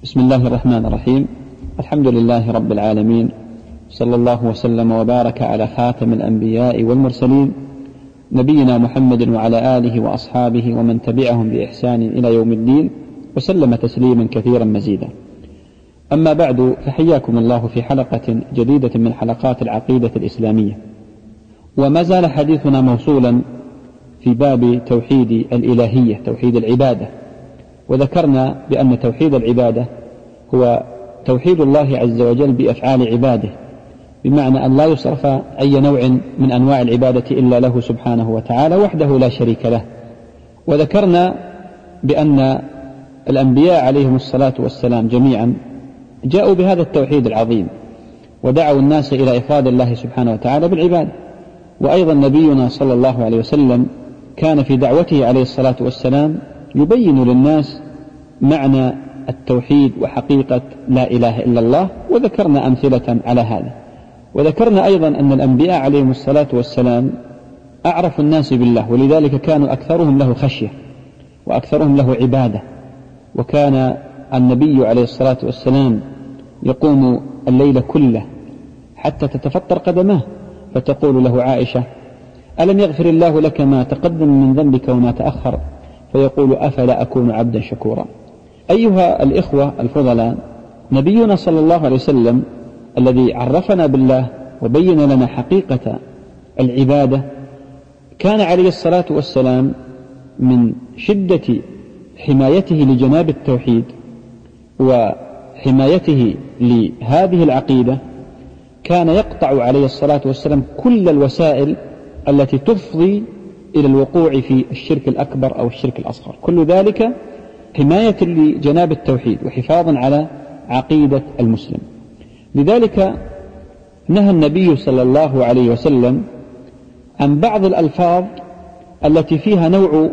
بسم الله الرحمن الرحيم. الحمد لله رب العالمين، صلى الله وسلم وبارك على خاتم الأنبياء والمرسلين نبينا محمد وعلى آله وأصحابه ومن تبعهم بإحسان إلى يوم الدين، وسلم تسليما كثيرا مزيدا. أما بعد، فحياكم الله في حلقة جديدة من حلقات العقيدة الإسلامية، وما زال حديثنا موصولا في باب توحيد الإلهية، توحيد العبادة. وذكرنا بأن توحيد العبادة هو توحيد الله عز وجل بأفعال عباده، بمعنى أن لا يصرف أي نوع من أنواع العبادة إلا له سبحانه وتعالى وحده لا شريك له. وذكرنا بأن الأنبياء عليهم الصلاة والسلام جميعا جاءوا بهذا التوحيد العظيم، ودعوا الناس إلى إفراد الله سبحانه وتعالى بالعبادة. وأيضا نبينا صلى الله عليه وسلم كان في دعوته عليه الصلاة والسلام يبين للناس معنى التوحيد وحقيقة لا إله إلا الله، وذكرنا أمثلة على هذا. وذكرنا أيضا أن الأنبياء عليهم الصلاة والسلام أعرف الناس بالله، ولذلك كانوا أكثرهم له خشية وأكثرهم له عبادة. وكان النبي عليه الصلاة والسلام يقوم الليل كله حتى تتفطر قدماه، فتقول له عائشة: ألم يغفر الله لك ما تقدم من ذنبك وما تأخر؟ فيقول: أفلا أكون عبدا شكورا. أيها الإخوة الفضلاء، نبينا صلى الله عليه وسلم الذي عرفنا بالله وبين لنا حقيقة العبادة كان عليه الصلاة والسلام من شدة حمايته لجناب التوحيد وحمايته لهذه العقيدة كان يقطع عليه الصلاة والسلام كل الوسائل التي تفضي إلى الوقوع في الشرك الأكبر أو الشرك الأصغر، كل ذلك حماية لجناب التوحيد وحفاظا على عقيدة المسلم. لذلك نهى النبي صلى الله عليه وسلم عن بعض الألفاظ التي فيها نوع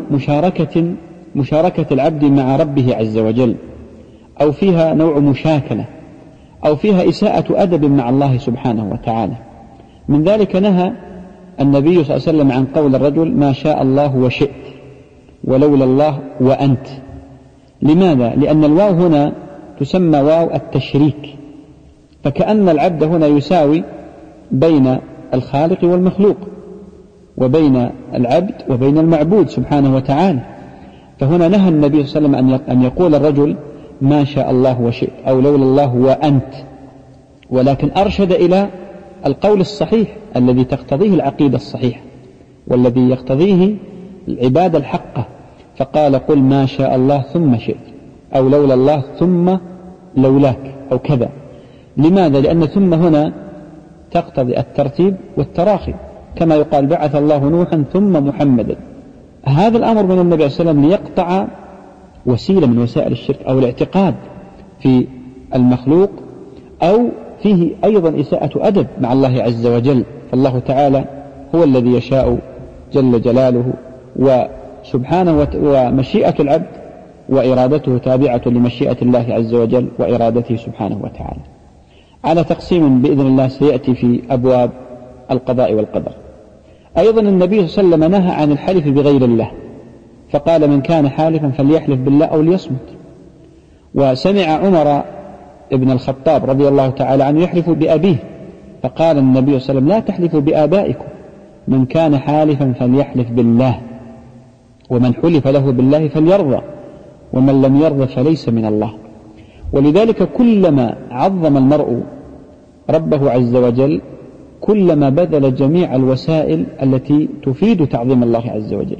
مشاركة العبد مع ربه عز وجل، أو فيها نوع مشاكلة، أو فيها إساءة أدب مع الله سبحانه وتعالى. من ذلك نهى النبي صلى الله عليه وسلم عن قول الرجل: ما شاء الله وشئت، ولولا الله وأنت. لماذا؟ لأن الواو هنا تسمى واو التشريك، فكأن العبد هنا يساوي بين الخالق والمخلوق، وبين العبد وبين المعبود سبحانه وتعالى. فهنا نهى النبي صلى الله عليه وسلم أن يقول الرجل: ما شاء الله وشئت، أو لولا الله وأنت، ولكن أرشد إلى القول الصحيح الذي تقتضيه العقيدة الصحيحة والذي يقتضيه العبادة الحقة، فقال: قل ما شاء الله ثم شئت، أو لولا الله ثم لولاك، أو كذا. لماذا؟ لأن ثم هنا تقتضي الترتيب والتراخي، كما يقال: بعث الله نوحا ثم محمدا. هذا الأمر من النبي صلى الله عليه وسلم ليقطع وسيلة من وسائل الشرك أو الاعتقاد في المخلوق، أو فيه أيضا إساءة أدب مع الله عز وجل. فالله تعالى هو الذي يشاء جل جلاله وسبحانه، ومشيئة العبد وإرادته تابعة لمشيئة الله عز وجل وإرادته سبحانه وتعالى، على تقسيم بإذن الله سيأتي في أبواب القضاء والقدر. أيضا النبي صلى الله عليه وسلم نهى عن الحلف بغير الله، فقال: من كان حالفا فليحلف بالله أو ليصمت. وسمع عمر ابن الخطاب رضي الله تعالى عنه يحلف بأبيه، فقال النبي صلى الله عليه وسلم: لا تحلفوا بآبائكم، من كان حالفا فليحلف بالله، ومن حلف له بالله فليرضى، ومن لم يرضى فليس من الله. ولذلك كلما عظم المرء ربه عز وجل كلما بذل جميع الوسائل التي تفيد تعظيم الله عز وجل.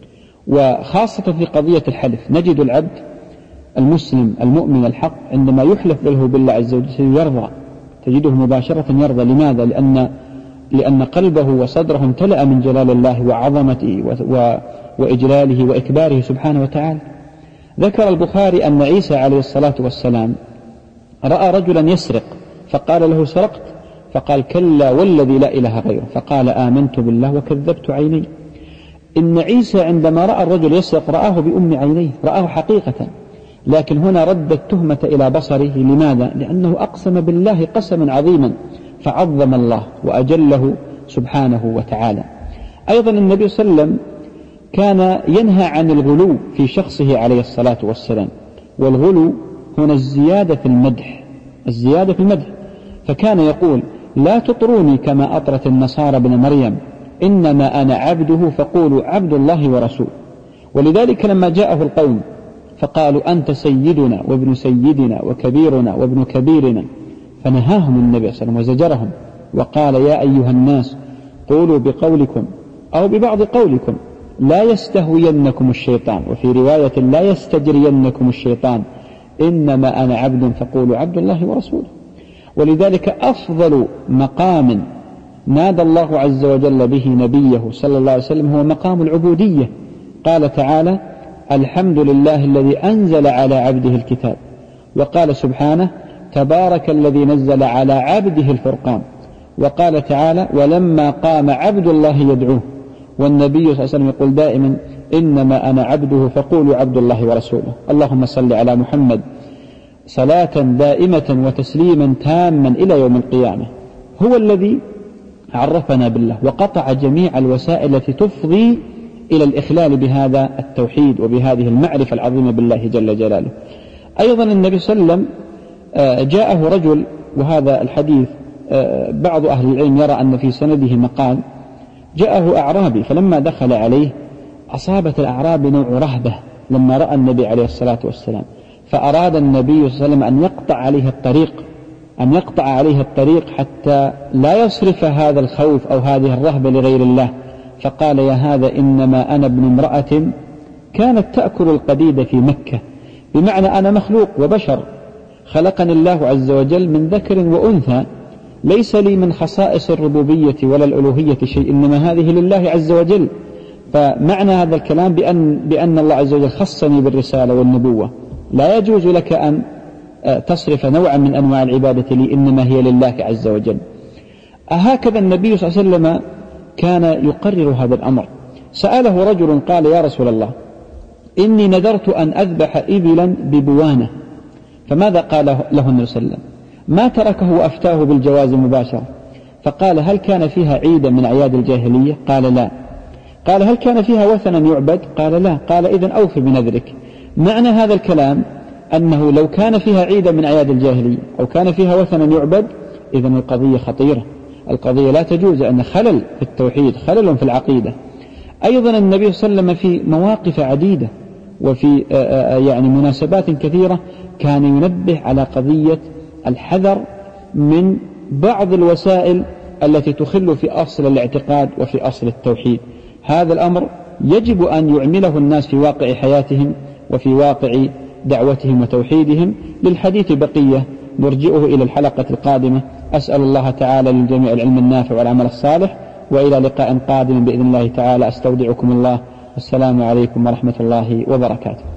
وخاصة في قضية الحلف نجد العبد المسلم المؤمن الحق عندما يحلف له بالله عز وجل يرضى، تجده مباشرة يرضى. لماذا؟ لأن قلبه وصدره امتلأ من جلال الله وعظمته وإجلاله وإكباره سبحانه وتعالى. ذكر البخاري أن عيسى عليه الصلاة والسلام رأى رجلا يسرق، فقال له: سرقت؟ فقال: كلا والذي لا إله غيره. فقال: آمنت بالله وكذبت عيني. إن عيسى عندما رأى الرجل يسرق رآه بأم عينيه، رآه حقيقة، لكن هنا رد التهمة إلى بصره. لماذا؟ لأنه أقسم بالله قسما عظيما فعظم الله وأجله سبحانه وتعالى. أيضا النبي صلى الله عليه وسلم كان ينهى عن الغلو في شخصه عليه الصلاة والسلام، والغلو هنا الزيادة في المدح، الزيادة في المدح. فكان يقول: لا تطروني كما أطرت النصارى ابن مريم، إنما أنا عبده فقولوا عبد الله ورسوله. ولذلك لما جاءه القوم فقالوا: أنت سيدنا وابن سيدنا وكبيرنا وابن كبيرنا، فنهاهم النبي صلى الله عليه وسلم وزجرهم وقال: يا أيها الناس قولوا بقولكم أو ببعض قولكم لا يستهوينكم الشيطان، وفي رواية لا يستجرينكم الشيطان، إنما أنا عبد فقولوا عبد الله ورسوله. ولذلك أفضل مقام نادى الله عز وجل به نبيه صلى الله عليه وسلم هو مقام العبودية. قال تعالى: الحمد لله الذي أنزل على عبده الكتاب. وقال سبحانه: تبارك الذي نزل على عبده الفرقان. وقال تعالى: ولما قام عبد الله يدعوه. والنبي صلى الله عليه وسلم يقول دائما: إنما أنا عبده فقولوا عبد الله ورسوله. اللهم صل على محمد صلاة دائمة وتسليما تاما إلى يوم القيامة. هو الذي عرفنا بالله وقطع جميع الوسائل التي تفضي إلى الإخلال بهذا التوحيد وبهذه المعرفة العظيمة بالله جل جلاله. أيضا النبي صلى الله عليه وسلم جاءه رجل، وهذا الحديث بعض أهل العلم يرى أن في سنده مقال. جاءه أعرابي فلما دخل عليه أصابت الأعرابي نوع رهبة لما رأى النبي عليه الصلاة والسلام، فأراد النبي صلى الله عليه وسلم أن يقطع عليه الطريق حتى لا يصرف هذا الخوف أو هذه الرهبة لغير الله. فقال: يا هذا إنما أنا ابن امرأة كانت تأكل القديد في مكة، بمعنى أنا مخلوق وبشر، خلقني الله عز وجل من ذكر وأنثى، ليس لي من خصائص الربوبية ولا الألوهية شيء، إنما هذه لله عز وجل. فمعنى هذا الكلام بأن الله عز وجل خصني بالرسالة والنبوة، لا يجوز لك أن تصرف نوعا من أنواع العبادة لي، إنما هي لله عز وجل. هكذا النبي صلى الله عليه وسلم كان يقرر هذا الأمر. سأله رجل قال: يا رسول الله، إني نذرت أن أذبح إبلا ببوانة. فماذا قال له النبي صلى الله عليه وسلم؟ ما تركه وأفتاه بالجواز مباشرة. فقال: هل كان فيها عيدا من أعياد الجاهلية؟ قال: لا. قال: هل كان فيها وثنا يعبد؟ قال: لا. قال: إذن أوفي بنذرك. معنى هذا الكلام أنه لو كان فيها عيدا من أعياد الجاهلية أو كان فيها وثنا يعبد، إذن القضية خطيرة، القضية لا تجوز، أن خلل في التوحيد، خلل في العقيدة. أيضا النبي صلى الله عليه وسلم في مواقف عديدة وفي مناسبات كثيرة كان ينبه على قضية الحذر من بعض الوسائل التي تخل في أصل الاعتقاد وفي أصل التوحيد. هذا الأمر يجب أن يعمله الناس في واقع حياتهم وفي واقع دعوتهم وتوحيدهم. للحديث بقية نرجئه إلى الحلقة القادمة. أسأل الله تعالى للجميع العلم النافع والعمل الصالح، وإلى لقاء قادم بإذن الله تعالى. أستودعكم الله، والسلام عليكم ورحمة الله وبركاته.